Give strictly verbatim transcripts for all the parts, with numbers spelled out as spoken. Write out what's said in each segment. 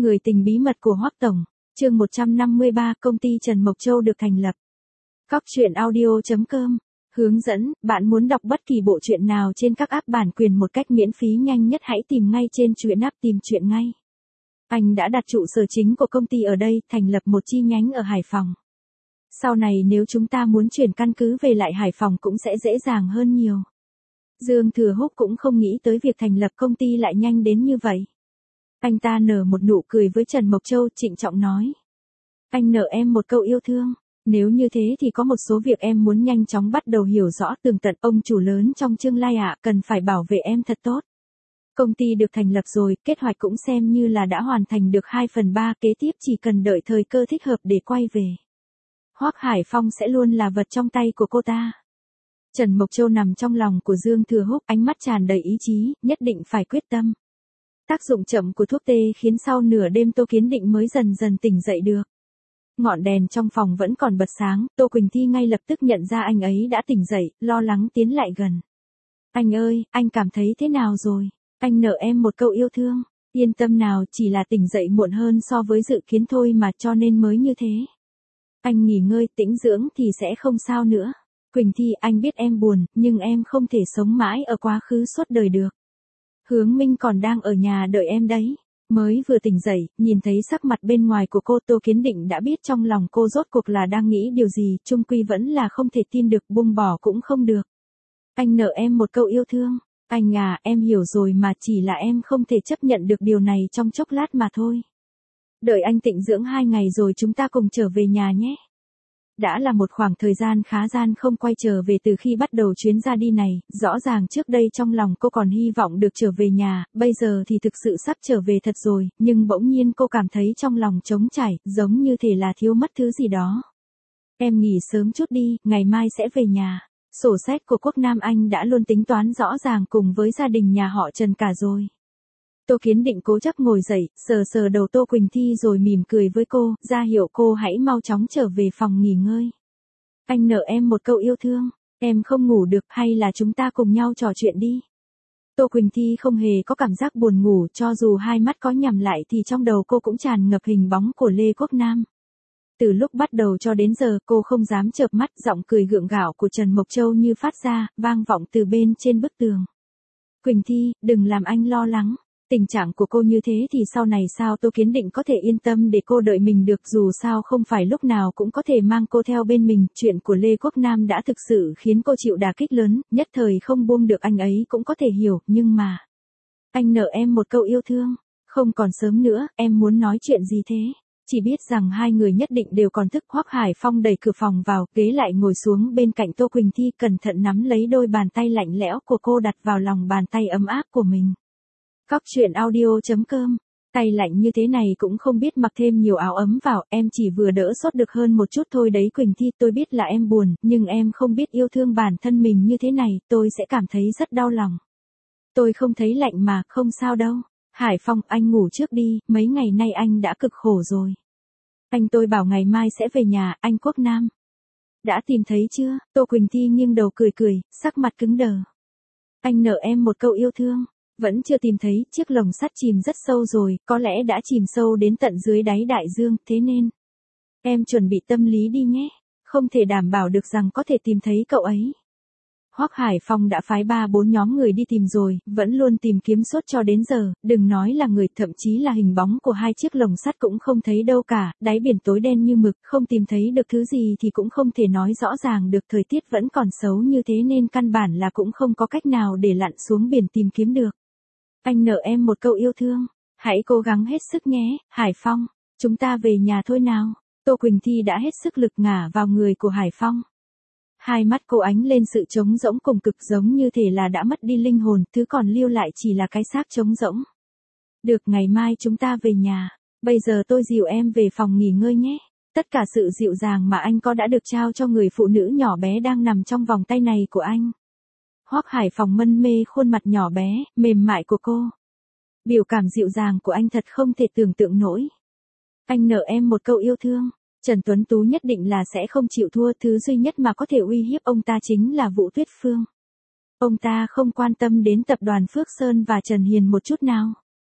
Người tình bí mật của Hoắc Tổng, chương một trăm năm mươi ba, công ty Trần Mộc Châu được thành lập. Cóc truyện audio chấm com hướng dẫn, bạn muốn đọc bất kỳ bộ truyện nào trên các app bản quyền một cách miễn phí nhanh nhất hãy tìm ngay trên truyện app tìm truyện ngay. Anh đã đặt trụ sở chính của công ty ở đây, thành lập một chi nhánh ở Hải Phòng. Sau này nếu chúng ta muốn chuyển căn cứ về lại Hải Phòng cũng sẽ dễ dàng hơn nhiều. Dương Thừa Húc cũng không nghĩ tới việc thành lập công ty lại nhanh đến như vậy. Anh ta nở một nụ cười với Trần Mộc Châu, trịnh trọng nói. Anh nợ em một câu yêu thương. Nếu như thế thì có một số việc em muốn nhanh chóng bắt đầu hiểu rõ tường tận. Ông chủ lớn trong Chương Lai ạ, cần phải bảo vệ em thật tốt. Công ty được thành lập rồi, kế hoạch cũng xem như là đã hoàn thành được hai phần ba, kế tiếp chỉ cần đợi thời cơ thích hợp để quay về. Hoắc Hải Phong sẽ luôn là vật trong tay của cô ta. Trần Mộc Châu nằm trong lòng của Dương Thừa Húc, ánh mắt tràn đầy ý chí, nhất định phải quyết tâm. Tác dụng chậm của thuốc tê khiến sau nửa đêm Tô Kiến Định mới dần dần tỉnh dậy được. Ngọn đèn trong phòng vẫn còn bật sáng, Tô Quỳnh Thi ngay lập tức nhận ra anh ấy đã tỉnh dậy, lo lắng tiến lại gần. Anh ơi, anh cảm thấy thế nào rồi? Anh nợ em một câu yêu thương. Yên tâm nào, chỉ là tỉnh dậy muộn hơn so với dự kiến thôi mà, cho nên mới như thế. Anh nghỉ ngơi tĩnh dưỡng thì sẽ không sao nữa. Quỳnh Thi, anh biết em buồn, nhưng em không thể sống mãi ở quá khứ suốt đời được. Hướng Minh còn đang ở nhà đợi em đấy. Mới vừa tỉnh dậy, nhìn thấy sắc mặt bên ngoài của cô, Tô Kiến Định đã biết trong lòng cô rốt cuộc là đang nghĩ điều gì, chung quy vẫn là không thể tin được, buông bỏ cũng không được. Anh nợ em một câu yêu thương. Anh à, em hiểu rồi mà, chỉ là em không thể chấp nhận được điều này trong chốc lát mà thôi. Đợi anh tĩnh dưỡng hai ngày rồi chúng ta cùng trở về nhà nhé. Đã là một khoảng thời gian khá gian không quay trở về từ khi bắt đầu chuyến ra đi này, rõ ràng trước đây trong lòng cô còn hy vọng được trở về nhà, bây giờ thì thực sự sắp trở về thật rồi, nhưng bỗng nhiên cô cảm thấy trong lòng trống trải, giống như thể là thiếu mất thứ gì đó. Em nghỉ sớm chút đi, ngày mai sẽ về nhà. Sổ sách của Quốc Nam Anh đã luôn tính toán rõ ràng cùng với gia đình nhà họ Trần cả rồi. Tô Kiến Định cố chấp ngồi dậy, sờ sờ đầu Tô Quỳnh Thi rồi mỉm cười với cô, ra hiệu cô hãy mau chóng trở về phòng nghỉ ngơi. Anh nợ em một câu yêu thương, em không ngủ được, hay là chúng ta cùng nhau trò chuyện đi. Tô Quỳnh Thi không hề có cảm giác buồn ngủ, cho dù hai mắt có nhắm lại thì trong đầu cô cũng tràn ngập hình bóng của Lê Quốc Nam. Từ lúc bắt đầu cho đến giờ cô không dám chợp mắt, giọng cười gượng gạo của Trần Mộc Châu như phát ra, vang vọng từ bên trên bức tường. Quỳnh Thi, đừng làm anh lo lắng. Tình trạng của cô như thế thì sau này sao Tô Kiến Định có thể yên tâm để cô đợi mình được, dù sao không phải lúc nào cũng có thể mang cô theo bên mình. Chuyện của Lê Quốc Nam đã thực sự khiến cô chịu đả kích lớn, nhất thời không buông được anh ấy cũng có thể hiểu, nhưng mà... Anh nợ em một câu yêu thương, không còn sớm nữa, em muốn nói chuyện gì thế? Chỉ biết rằng hai người nhất định đều còn thức. Hoắc Hải Phong đẩy cửa phòng vào, ghế lại ngồi xuống bên cạnh Tô Quỳnh Thi, cẩn thận nắm lấy đôi bàn tay lạnh lẽo của cô đặt vào lòng bàn tay ấm áp của mình. Cóc truyện audio chấm com, tay lạnh như thế này cũng không biết mặc thêm nhiều áo ấm vào, em chỉ vừa đỡ sốt được hơn một chút thôi đấy Quỳnh Thi, tôi biết là em buồn, nhưng em không biết yêu thương bản thân mình như thế này, tôi sẽ cảm thấy rất đau lòng. Tôi không thấy lạnh mà, không sao đâu. Hải Phong, anh ngủ trước đi, mấy ngày nay anh đã cực khổ rồi. Anh tôi bảo ngày mai sẽ về nhà, anh Quốc Nam. Đã tìm thấy chưa? Tô Quỳnh Thi nghiêng đầu cười cười, sắc mặt cứng đờ. Anh nợ em một câu yêu thương. Vẫn chưa tìm thấy, chiếc lồng sắt chìm rất sâu rồi, có lẽ đã chìm sâu đến tận dưới đáy đại dương, thế nên. Em chuẩn bị tâm lý đi nhé, không thể đảm bảo được rằng có thể tìm thấy cậu ấy. Hoắc Hải Phong đã phái ba bốn nhóm người đi tìm rồi, vẫn luôn tìm kiếm suốt cho đến giờ, đừng nói là người, thậm chí là hình bóng của hai chiếc lồng sắt cũng không thấy đâu cả, đáy biển tối đen như mực, không tìm thấy được thứ gì thì cũng không thể nói rõ ràng được, thời tiết vẫn còn xấu như thế nên căn bản là cũng không có cách nào để lặn xuống biển tìm kiếm được. Anh nợ em một câu yêu thương, hãy cố gắng hết sức nhé, Hải Phong, chúng ta về nhà thôi nào. Tô Quỳnh Thi đã hết sức lực ngả vào người của Hải Phong. Hai mắt cô ánh lên sự trống rỗng cùng cực, giống như thể là đã mất đi linh hồn, thứ còn lưu lại chỉ là cái xác trống rỗng. Được, ngày mai chúng ta về nhà, bây giờ tôi dìu em về phòng nghỉ ngơi nhé. Tất cả sự dịu dàng mà anh có đã được trao cho người phụ nữ nhỏ bé đang nằm trong vòng tay này của anh. Hoắc Hải Phong mân mê khuôn mặt nhỏ bé, mềm mại của cô. Biểu cảm dịu dàng của anh thật không thể tưởng tượng nổi. Anh nợ em một câu yêu thương. Trần Tuấn Tú nhất định là sẽ không chịu thua, thứ duy nhất mà có thể uy hiếp ông ta chính là Vũ Tuyết Phương. Ông ta không quan tâm đến tập đoàn Phước Sơn và Trần Hiền một chút nào.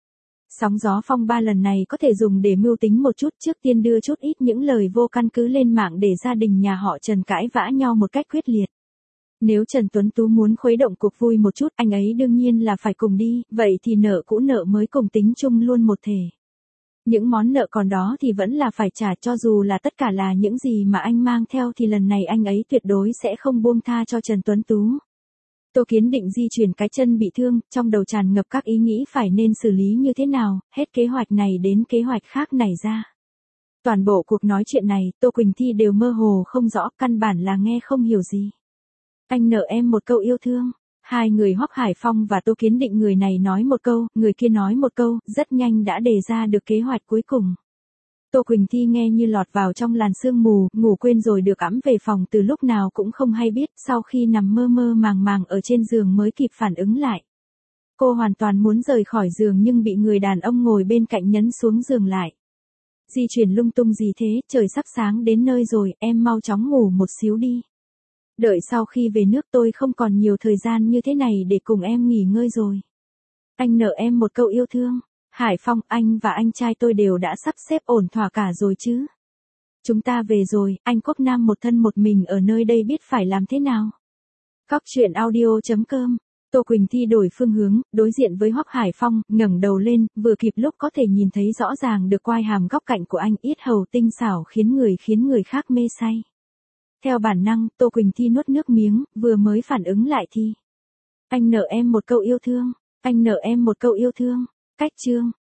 Sóng gió phong ba lần này có thể dùng để mưu tính một chút, trước tiên đưa chút ít những lời vô căn cứ lên mạng để gia đình nhà họ Trần cãi vã nhau một cách quyết liệt. Nếu Trần Tuấn Tú muốn khuấy động cuộc vui một chút, anh ấy đương nhiên là phải cùng đi, vậy thì nợ cũ nợ mới cùng tính chung luôn một thể. Những món nợ còn đó thì vẫn là phải trả, cho dù là tất cả là những gì mà anh mang theo thì lần này anh ấy tuyệt đối sẽ không buông tha cho Trần Tuấn Tú. Tô Kiến Định di chuyển cái chân bị thương, trong đầu tràn ngập các ý nghĩ phải nên xử lý như thế nào, hết kế hoạch này đến kế hoạch khác nảy ra. Toàn bộ cuộc nói chuyện này, Tô Quỳnh Thi đều mơ hồ không rõ, căn bản là nghe không hiểu gì. Anh nợ em một câu yêu thương. Hai người Hoắc Hải Phong và Tô Kiến Định, người này nói một câu, người kia nói một câu, rất nhanh đã đề ra được kế hoạch cuối cùng. Tô Quỳnh Thi nghe như lọt vào trong làn sương mù, ngủ quên rồi được ẵm về phòng từ lúc nào cũng không hay biết, sau khi nằm mơ mơ màng màng ở trên giường mới kịp phản ứng lại. Cô hoàn toàn muốn rời khỏi giường nhưng bị người đàn ông ngồi bên cạnh nhấn xuống giường lại. Di chuyển lung tung gì thế, trời sắp sáng đến nơi rồi, em mau chóng ngủ một xíu đi. Đợi sau khi về nước tôi không còn nhiều thời gian như thế này để cùng em nghỉ ngơi rồi. Anh nợ em một câu yêu thương. Hải Phong, anh và anh trai tôi đều đã sắp xếp ổn thỏa cả rồi chứ. Chúng ta về rồi, anh Quốc Nam một thân một mình ở nơi đây biết phải làm thế nào. Góc truyện audio chấm com. Tô Quỳnh Thi đổi phương hướng, đối diện với Hoắc Hải Phong, ngẩng đầu lên, vừa kịp lúc có thể nhìn thấy rõ ràng được quai hàm góc cạnh của anh, yết hầu tinh xảo khiến người khiến người khác mê say. Theo bản năng, Tô Quỳnh Thi nuốt nước miếng, vừa mới phản ứng lại thì. Anh nợ em một câu yêu thương. Anh nợ em một câu yêu thương. Cách chương.